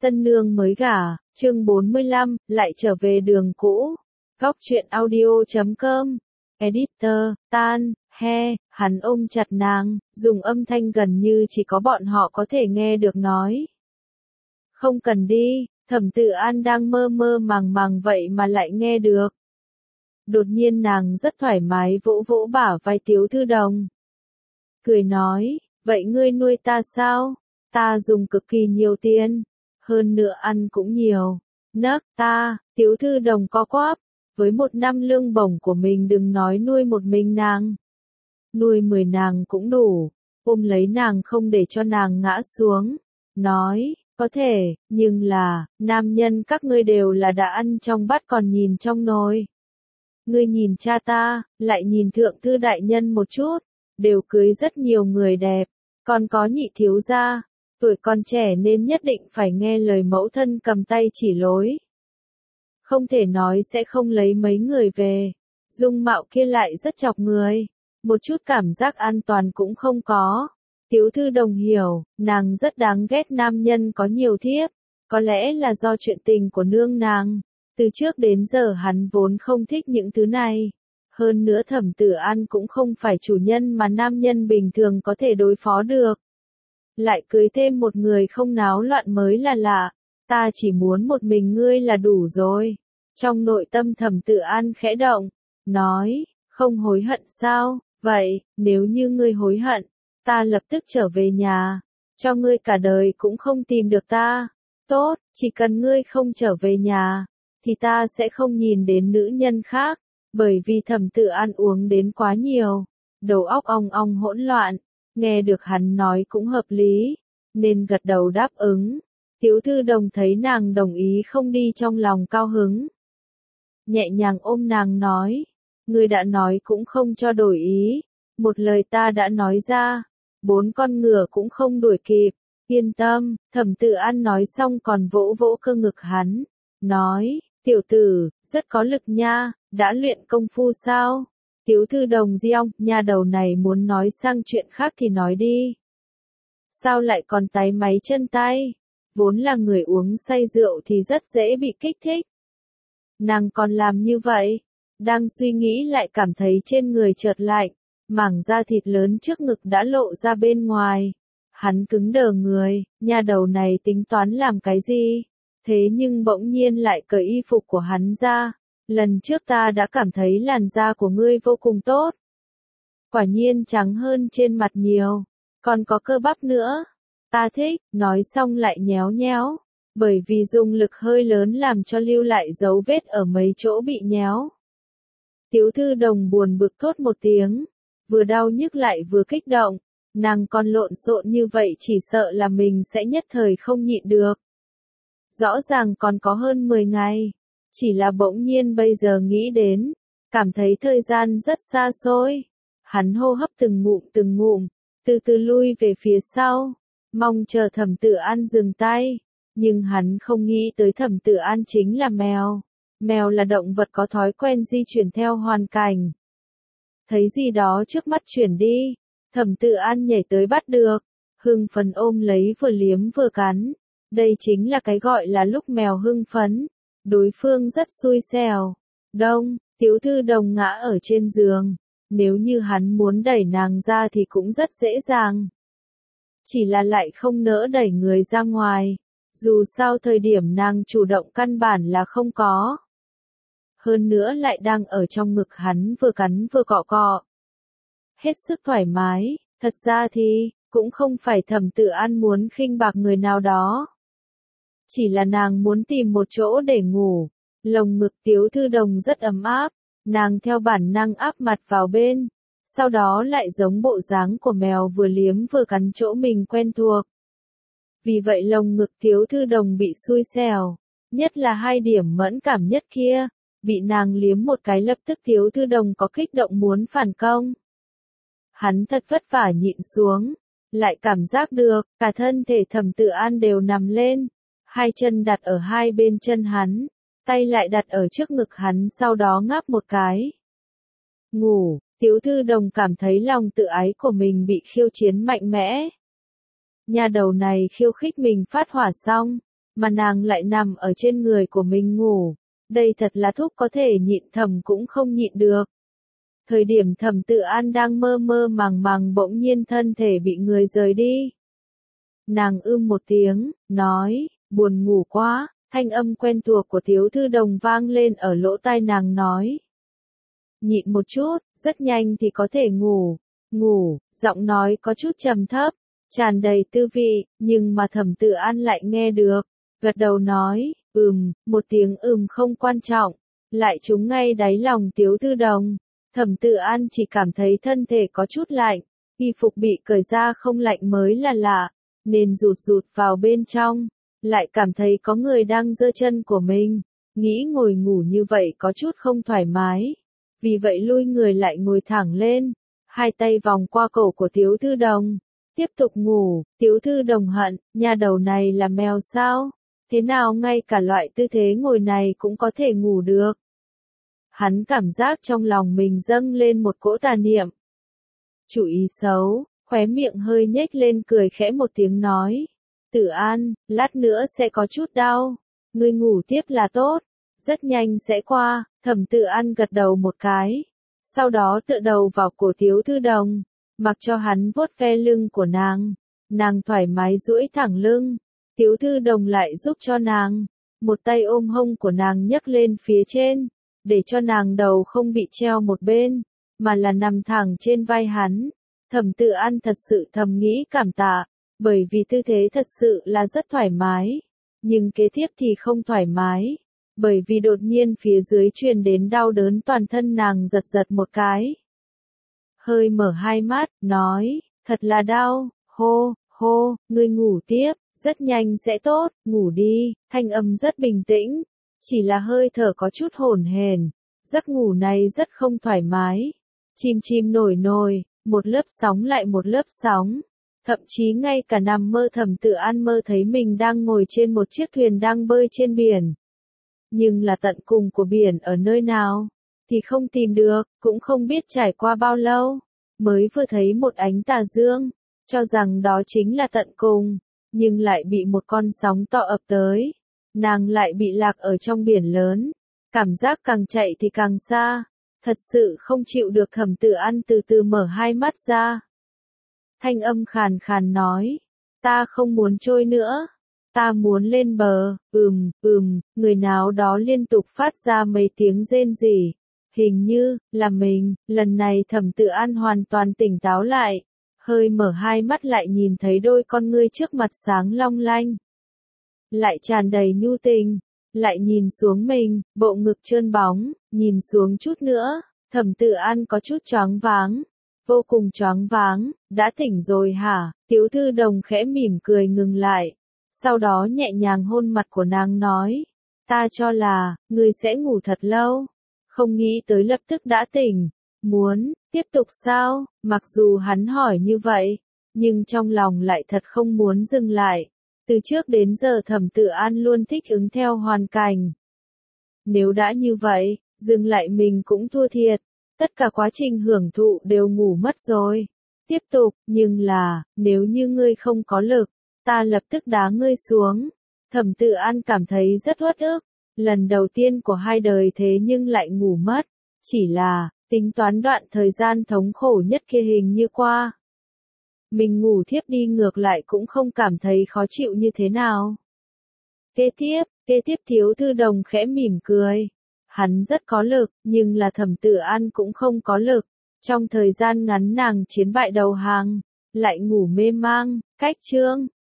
Tân nương mới gả, chương 45, lại trở về đường cũ. Góc truyện audio.com. Editor, Tan, He, hắn ôm chặt nàng, dùng âm thanh gần như chỉ có bọn họ có thể nghe được nói. Không cần đi, Thẩm Tự An đang mơ mơ màng màng vậy mà lại nghe được. Đột nhiên nàng rất thoải mái vỗ vỗ bả vai Tiếu Thư Đồng. Cười nói, vậy ngươi nuôi ta sao? Ta dùng cực kỳ nhiều tiền. Hơn nữa ăn cũng nhiều. Nấc ta, Tiếu Thư Đồng co quắp, với 1 năm lương bổng của mình đừng nói nuôi một mình nàng. Nuôi 10 nàng cũng đủ, ôm lấy nàng không để cho nàng ngã xuống. Nói, có thể, nhưng là, nam nhân các ngươi đều là đã ăn trong bát còn nhìn trong nồi. Ngươi nhìn cha ta, lại nhìn thượng thư đại nhân một chút, đều cưới rất nhiều người đẹp, còn có nhị thiếu gia. Tuổi còn trẻ nên nhất định phải nghe lời mẫu thân cầm tay chỉ lối. Không thể nói sẽ không lấy mấy người về. Dung mạo kia lại rất chọc người. Một chút cảm giác an toàn cũng không có. Tiếu Thư Đồng hiểu, nàng rất đáng ghét nam nhân có nhiều thiếp. Có lẽ là do chuyện tình của nương nàng. Từ trước đến giờ hắn vốn không thích những thứ này. Hơn nữa Thẩm Tử An cũng không phải chủ nhân mà nam nhân bình thường có thể đối phó được. Lại cưới thêm một người không náo loạn mới là lạ, ta chỉ muốn một mình ngươi là đủ rồi. Trong nội tâm Thẩm Tự An khẽ động, nói, không hối hận sao, vậy, nếu như ngươi hối hận, ta lập tức trở về nhà, cho ngươi cả đời cũng không tìm được ta. Tốt, chỉ cần ngươi không trở về nhà, thì ta sẽ không nhìn đến nữ nhân khác, bởi vì Thẩm Tự An uống đến quá nhiều, đầu óc ong ong hỗn loạn. Nghe được hắn nói cũng hợp lý, nên gật đầu đáp ứng. Tiếu Thư Đồng thấy nàng đồng ý không đi trong lòng cao hứng. Nhẹ nhàng ôm nàng nói, ngươi đã nói cũng không cho đổi ý, một lời ta đã nói ra, 4 con ngựa cũng không đuổi kịp, yên tâm. Thẩm Tự An nói xong còn vỗ vỗ cơ ngực hắn, nói, tiểu tử, rất có lực nha, đã luyện công phu sao? Tiếu Thư Đồng gieo, nha đầu này muốn nói sang chuyện khác thì nói đi. Sao lại còn táy máy chân tay? Vốn là người uống say rượu thì rất dễ bị kích thích. Nàng còn làm như vậy. Đang suy nghĩ lại cảm thấy trên người chợt lạnh, mảng da thịt lớn trước ngực đã lộ ra bên ngoài. Hắn cứng đờ người, nha đầu này tính toán làm cái gì? Thế nhưng bỗng nhiên lại cởi y phục của hắn ra. Lần trước ta đã cảm thấy làn da của ngươi vô cùng tốt. Quả nhiên trắng hơn trên mặt nhiều. Còn có cơ bắp nữa. Ta thích, nói xong lại nhéo nhéo. Bởi vì dùng lực hơi lớn làm cho lưu lại dấu vết ở mấy chỗ bị nhéo. Tiếu Thư Đồng buồn bực thốt một tiếng. Vừa đau nhức lại vừa kích động. Nàng còn lộn xộn như vậy chỉ sợ là mình sẽ nhất thời không nhịn được. Rõ ràng còn có hơn 10 ngày. Chỉ là bỗng nhiên bây giờ nghĩ đến, cảm thấy thời gian rất xa xôi. Hắn hô hấp từng ngụm, từ từ lui về phía sau, mong chờ Thẩm Tự An dừng tay. Nhưng hắn không nghĩ tới Thẩm Tự An chính là mèo. Mèo là động vật có thói quen di chuyển theo hoàn cảnh. Thấy gì đó trước mắt chuyển đi, Thẩm Tự An nhảy tới bắt được, hưng phấn ôm lấy vừa liếm vừa cắn. Đây chính là cái gọi là lúc mèo hưng phấn. Đối phương rất xui xẻo. Đông, Tiếu Thư Đồng ngã ở trên giường. Nếu như hắn muốn đẩy nàng ra thì cũng rất dễ dàng. Chỉ là lại không nỡ đẩy người ra ngoài. Dù sao thời điểm nàng chủ động căn bản là không có. Hơn nữa lại đang ở trong ngực hắn vừa cắn vừa cọ cọ. Hết sức thoải mái, thật ra thì, cũng không phải Thẩm Tự An muốn khinh bạc người nào đó. Chỉ là nàng muốn tìm một chỗ để ngủ. Lồng ngực Tiếu Thư Đồng rất ấm áp. Nàng theo bản năng áp mặt vào bên. Sau đó lại giống bộ dáng của mèo vừa liếm vừa cắn chỗ mình quen thuộc. Vì vậy lồng ngực Tiếu Thư Đồng bị xui xẻo. Nhất là 2 điểm mẫn cảm nhất kia. Bị nàng liếm một cái lập tức Tiếu Thư Đồng có kích động muốn phản công. Hắn thật vất vả nhịn xuống. Lại cảm giác được, cả thân thể Thẩm Tự An đều nằm lên. 2 chân đặt ở 2 bên chân hắn, tay lại đặt ở trước ngực hắn sau đó ngáp một cái. Ngủ, Tiếu Thư Đồng cảm thấy lòng tự ái của mình bị khiêu chiến mạnh mẽ. Nhà đầu này khiêu khích mình phát hỏa xong, mà nàng lại nằm ở trên người của mình ngủ. Đây thật là Thúc có thể nhịn Thẩm cũng không nhịn được. Thời điểm Thẩm Tự An đang mơ mơ màng màng bỗng nhiên thân thể bị người rời đi. Nàng một tiếng, nói, buồn ngủ quá, thanh âm quen thuộc của Tiếu Thư Đồng vang lên ở lỗ tai nàng nói. Nhịn một chút, rất nhanh thì có thể ngủ, giọng nói có chút trầm thấp, tràn đầy tư vị, nhưng mà Thẩm Tự An lại nghe được, gật đầu nói, một tiếng không quan trọng, lại trúng ngay đáy lòng Tiếu Thư Đồng. Thẩm Tự An chỉ cảm thấy thân thể có chút lạnh, y phục bị cởi ra không lạnh mới là lạ, nên rụt vào bên trong, lại cảm thấy có người đang giơ chân của mình, nghĩ ngồi ngủ như vậy có chút không thoải mái, vì vậy lui người lại ngồi thẳng lên, hai tay vòng qua cổ của Tiếu Thư Đồng, tiếp tục ngủ. Tiếu Thư Đồng hận, nhà đầu này là mèo sao? Thế nào ngay cả loại tư thế ngồi này cũng có thể ngủ được? Hắn cảm giác trong lòng mình dâng lên một cỗ tà niệm. Chủ ý xấu, khóe miệng hơi nhếch lên cười khẽ một tiếng nói. Tự An, lát nữa sẽ có chút đau. Ngươi ngủ tiếp là tốt. Rất nhanh sẽ qua. Thẩm Tự An gật đầu một cái. Sau đó tựa đầu vào cổ Tiếu Thư Đồng. Mặc cho hắn vuốt ve lưng của nàng. Nàng thoải mái duỗi thẳng lưng. Tiếu Thư Đồng lại giúp cho nàng. Một tay ôm hông của nàng nhấc lên phía trên. Để cho nàng đầu không bị treo một bên. Mà là nằm thẳng trên vai hắn. Thẩm Tự An thật sự thầm nghĩ cảm tạ. Bởi vì tư thế thật sự là rất thoải mái. Nhưng kế tiếp thì không thoải mái. Bởi vì đột nhiên phía dưới truyền đến đau đớn toàn thân nàng giật một cái. Hơi mở hai mắt, nói, thật là đau, hô, ngươi ngủ tiếp, rất nhanh sẽ tốt, ngủ đi, thanh âm rất bình tĩnh. Chỉ là hơi thở có chút hổn hển, giấc ngủ này rất không thoải mái. Chim nổi, một lớp sóng lại một lớp sóng. Thậm chí ngay cả nằm mơ Thẩm Tự An mơ thấy mình đang ngồi trên một chiếc thuyền đang bơi trên biển. Nhưng là tận cùng của biển ở nơi nào, thì không tìm được, cũng không biết trải qua bao lâu, mới vừa thấy một ánh tà dương, cho rằng đó chính là tận cùng, nhưng lại bị một con sóng to ập tới. Nàng lại bị lạc ở trong biển lớn, cảm giác càng chạy thì càng xa, thật sự không chịu được. Thẩm Tự An từ từ mở hai mắt ra. Thanh âm khàn khàn nói, ta không muốn trôi nữa, ta muốn lên bờ. Người nào đó liên tục phát ra mấy tiếng rên rỉ, hình như là mình. Lần này Thẩm Tự An hoàn toàn tỉnh táo lại, hơi mở hai mắt lại nhìn thấy đôi con ngươi trước mặt sáng long lanh, lại tràn đầy nhu tình, lại nhìn xuống mình, bộ ngực trơn bóng, nhìn xuống chút nữa, Thẩm Tự An có chút choáng váng. Vô cùng choáng váng, đã tỉnh rồi hả? Tiếu Thư Đồng khẽ mỉm cười ngừng lại. Sau đó nhẹ nhàng hôn mặt của nàng nói. Ta cho là, ngươi sẽ ngủ thật lâu. Không nghĩ tới lập tức đã tỉnh. Muốn, tiếp tục sao? Mặc dù hắn hỏi như vậy, nhưng trong lòng lại thật không muốn dừng lại. Từ trước đến giờ Thẩm Tự An luôn thích ứng theo hoàn cảnh. Nếu đã như vậy, dừng lại mình cũng thua thiệt. Tất cả quá trình hưởng thụ đều ngủ mất rồi. Tiếp tục, nhưng là, nếu như ngươi không có lực, ta lập tức đá ngươi xuống. Thẩm Tự An cảm thấy rất uất ức. Lần đầu tiên của hai đời thế nhưng lại ngủ mất. Chỉ là, tính toán đoạn thời gian thống khổ nhất kia hình như qua. Mình ngủ thiếp đi ngược lại cũng không cảm thấy khó chịu như thế nào. Kế tiếp Tiếu Thư Đồng khẽ mỉm cười. Hắn rất có lực, nhưng là Thẩm Tự An cũng không có lực. Trong thời gian ngắn nàng chiến bại đầu hàng, lại ngủ mê mang. Cách chương